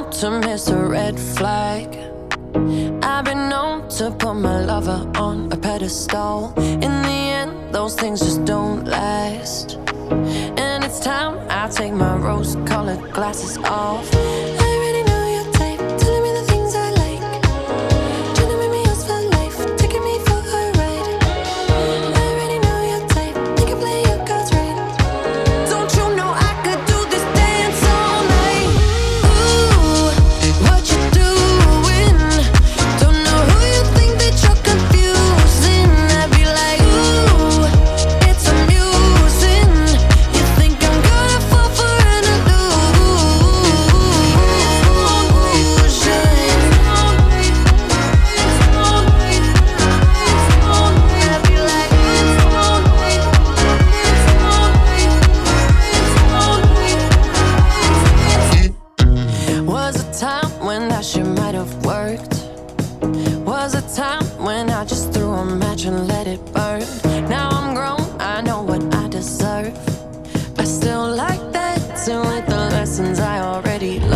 to miss a red flag. I've been known to put my lover on a pedestal. In the end, those things just don't last. And it's time I take my rose-colored glasses off. I already know your type, telling me the things I like, trying to make me yours for life, taking me for a ride. I already know your type, make it play your cards right. Don't you know I could do this dance all night? Ooh, what you doing? Don't know who you think that you're confusing. I'd be like, ooh, it's amusing. You think I'm gonna fall for an illusion? I'd be like, was a time when that shit might have worked. Was a time when I just threw a match and let it burn. Now I'm grown, I know what I deserve. I still like that too, with the lessons I already